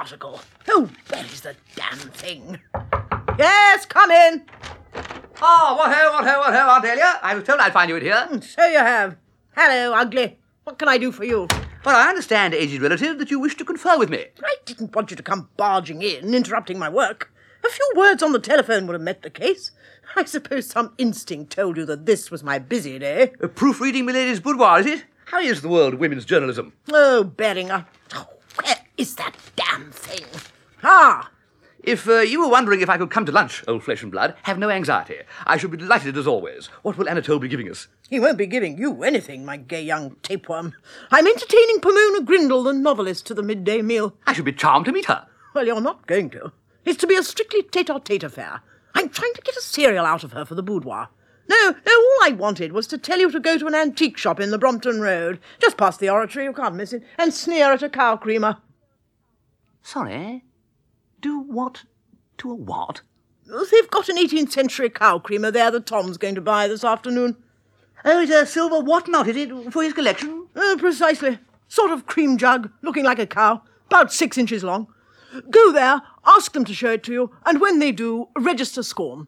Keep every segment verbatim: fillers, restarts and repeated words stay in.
article. Oh, where is the damn thing? Yes, come in. Ah, what ho, what ho, what ho, Aunt Dahlia. I was told I'd find you in here. So you have. Hello, ugly. What can I do for you? Well, I understand, aged relative, that you wish to confer with me. I didn't want you to come barging in, interrupting my work. A few words on the telephone would have met the case. I suppose some instinct told you that this was my busy day. Uh, proofreading Milady's boudoir, is it? How is the world of women's journalism? Oh, Beringer. Oh, where is that damn thing? Ah! If uh, you were wondering if I could come to lunch, old flesh and blood, have no anxiety. I shall be delighted as always. What will Anatole be giving us? He won't be giving you anything, my gay young tapeworm. I'm entertaining Pomona Grindle, the novelist, to the midday meal. I should be charmed to meet her. Well, you're not going to. It's to be a strictly tete-a-tete affair. I'm trying to get a serial out of her for the boudoir. No, no, all I wanted was to tell you to go to an antique shop in the Brompton Road, just past the Oratory, you can't miss it, and sneer at a cow creamer. Sorry? Do what to a what? They've got an eighteenth century cow creamer there that Tom's going to buy this afternoon. Oh, it's a silver what-not, is it, for his collection? Oh, precisely. Sort of cream jug, looking like a cow, about six inches long. Go there, ask them to show it to you, and when they do, register scorn.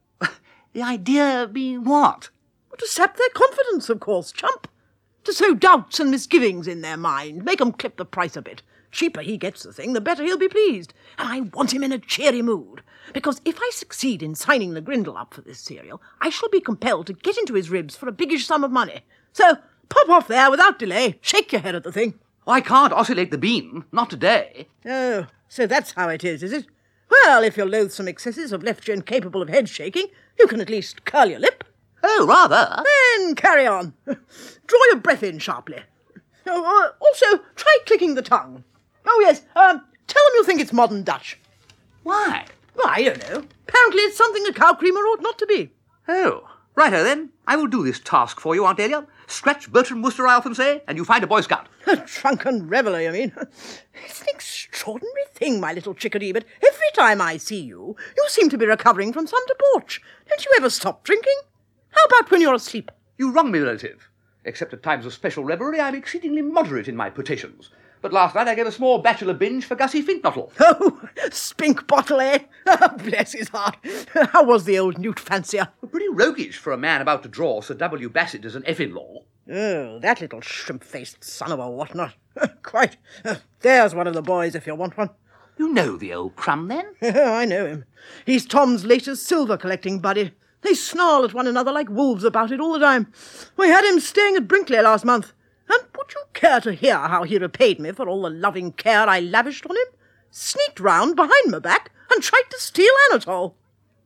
The idea being what? To sap their confidence, of course, chump. To sow doubts and misgivings in their mind, make 'em clip the price a bit. Cheaper he gets the thing, the better he'll be pleased. And I want him in a cheery mood, because if I succeed in signing the Grindle up for this serial, I shall be compelled to get into his ribs for a biggish sum of money. So, pop off there without delay, shake your head at the thing. I can't oscillate the bean, not today. Oh, so that's how it is, is it? Well, if your loathsome excesses have left you incapable of head-shaking, you can at least curl your lip. Oh, rather. Then carry on. Draw your breath in sharply. Oh, uh, also, try clicking the tongue. Oh, yes, um, tell them you think it's modern Dutch. Why? Well, I don't know. Apparently it's something a cow creamer ought not to be. Oh, righto then. I will do this task for you, Aunt Dahlia. Scratch Bertram Wooster, I often say, and you find a Boy Scout. A drunken reveller, you mean? It's an extraordinary thing, my little chickadee, but every time I see you, you seem to be recovering from some debauch. Don't you ever stop drinking? How about when you're asleep? You wrong me, relative. Except at times of special revelry, I'm exceedingly moderate in my potations. But last night I gave a small bachelor binge for Gussie Finknottle. Oh, spink bottle, eh? Bless his heart. How was the old newt fancier? Pretty roguish for a man about to draw Sir W. Bassett as an F-in-law. Oh, that little shrimp-faced son of a whatnot. Quite. There's one of the boys if you want one. You know the old crumb, then? I know him. He's Tom's latest silver-collecting buddy. They snarl at one another like wolves about it all the time. We had him staying at Brinkley last month. And would you care to hear how he repaid me for all the loving care I lavished on him? Sneaked round behind my back and tried to steal Anatole.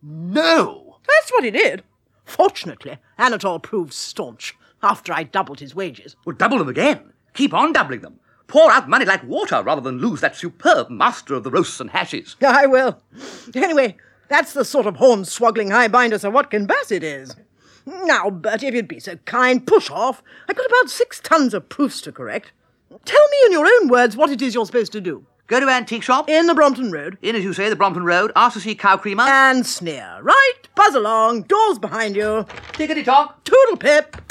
No! That's what he did. Fortunately, Anatole proved staunch after I doubled his wages. Well, double them again. Keep on doubling them. Pour out money like water rather than lose that superb master of the roasts and hashes. I will. Anyway, that's the sort of horn-swoggling highbinder Sir Watkin Bassett is. Now, Bertie, if you'd be so kind, push off. I've got about six tons of proofs to correct. Tell me in your own words what it is you're supposed to do. Go to antique shop. In the Brompton Road. In, as you say, the Brompton Road. Ask to see cow creamer. And sneer. Right, buzz along. Doors behind you. Tickety-tock. Toodle-pip.